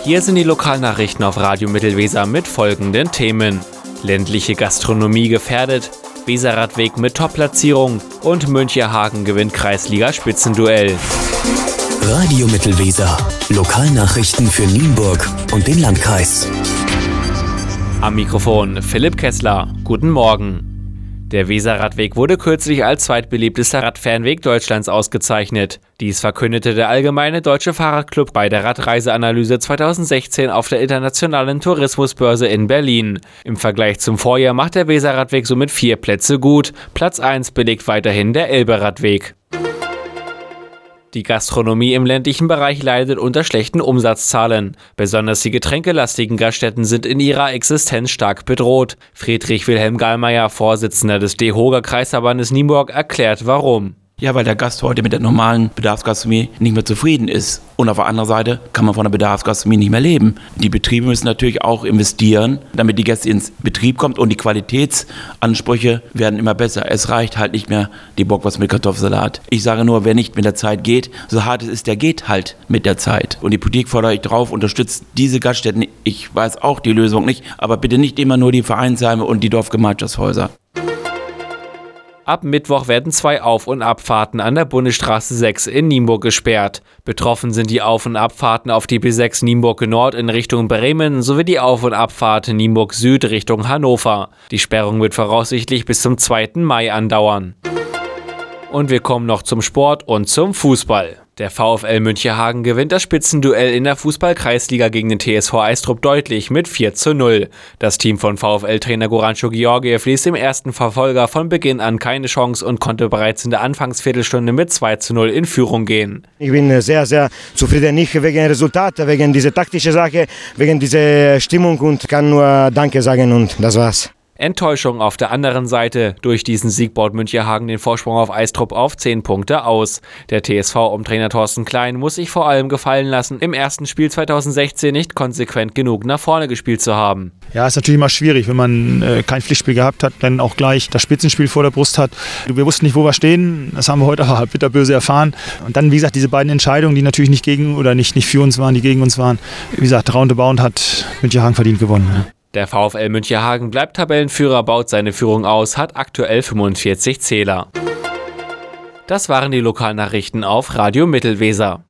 Hier sind die Lokalnachrichten auf Radio Mittelweser mit folgenden Themen. Ländliche Gastronomie gefährdet, Weserradweg mit Top-Platzierung und Münchehagen gewinnt Kreisliga-Spitzenduell. Radio Mittelweser. Lokalnachrichten für Nienburg und den Landkreis. Am Mikrofon Philipp Kessler. Guten Morgen. Der Weserradweg wurde kürzlich als zweitbeliebtester Radfernweg Deutschlands ausgezeichnet. Dies verkündete der Allgemeine Deutsche Fahrradclub bei der Radreiseanalyse 2016 auf der Internationalen Tourismusbörse in Berlin. Im Vergleich zum Vorjahr macht der Weserradweg somit 4 Plätze gut. Platz 1 belegt weiterhin der Elberadweg. Die Gastronomie im ländlichen Bereich leidet unter schlechten Umsatzzahlen. Besonders die getränkelastigen Gaststätten sind in ihrer Existenz stark bedroht. Friedrich Wilhelm Gallmeier, Vorsitzender des DEHOGA Kreisverbandes Nienburg, erklärt warum. Ja, weil der Gast heute mit der normalen Bedarfsgastronomie nicht mehr zufrieden ist. Und auf der anderen Seite kann man von der Bedarfsgastronomie nicht mehr leben. Die Betriebe müssen natürlich auch investieren, damit die Gäste ins Betrieb kommt und die Qualitätsansprüche werden immer besser. Es reicht halt nicht mehr die Bockwurst mit Kartoffelsalat. Ich sage nur, wer nicht mit der Zeit geht, so hart es ist, der geht halt mit der Zeit. Und die Politik fordere ich drauf, unterstützt diese Gaststätten. Ich weiß auch die Lösung nicht, aber bitte nicht immer nur die Vereinsheime und die Dorfgemeinschaftshäuser. Ab Mittwoch werden 2 Auf- und Abfahrten an der Bundesstraße 6 in Nienburg gesperrt. Betroffen sind die Auf- und Abfahrten auf die B6 Nienburg Nord in Richtung Bremen sowie die Auf- und Abfahrt Nienburg Süd Richtung Hannover. Die Sperrung wird voraussichtlich bis zum 2. Mai andauern. Und wir kommen noch zum Sport und zum Fußball. Der VfL Münchehagen gewinnt das Spitzenduell in der Fußball-Kreisliga gegen den TSV Eistrup deutlich mit 4:0. Das Team von VfL-Trainer Gorancho Georgiev ließ dem ersten Verfolger von Beginn an keine Chance und konnte bereits in der Anfangsviertelstunde mit 2:0 in Führung gehen. Ich bin sehr, sehr zufrieden, nicht wegen Resultat, wegen dieser taktischen Sache, wegen dieser Stimmung und kann nur Danke sagen und das war's. Enttäuschung auf der anderen Seite. Durch diesen Sieg baut Münchehagen den Vorsprung auf Eistrup auf 10 Punkte aus. Der TSV um Trainer Thorsten Klein muss sich vor allem gefallen lassen, im ersten Spiel 2016 nicht konsequent genug nach vorne gespielt zu haben. Ja, ist natürlich immer schwierig, wenn man kein Pflichtspiel gehabt hat, dann auch gleich das Spitzenspiel vor der Brust hat. Wir wussten nicht, wo wir stehen. Das haben wir heute auch bitterböse erfahren. Und dann, wie gesagt, diese beiden Entscheidungen, die natürlich nicht gegen oder nicht für uns waren, die gegen uns waren. Wie gesagt, roundabout hat Münchehagen verdient gewonnen. Ja. Der VfL Münchehagen bleibt Tabellenführer, baut seine Führung aus, hat aktuell 45 Zähler. Das waren die Lokalnachrichten auf Radio Mittelweser.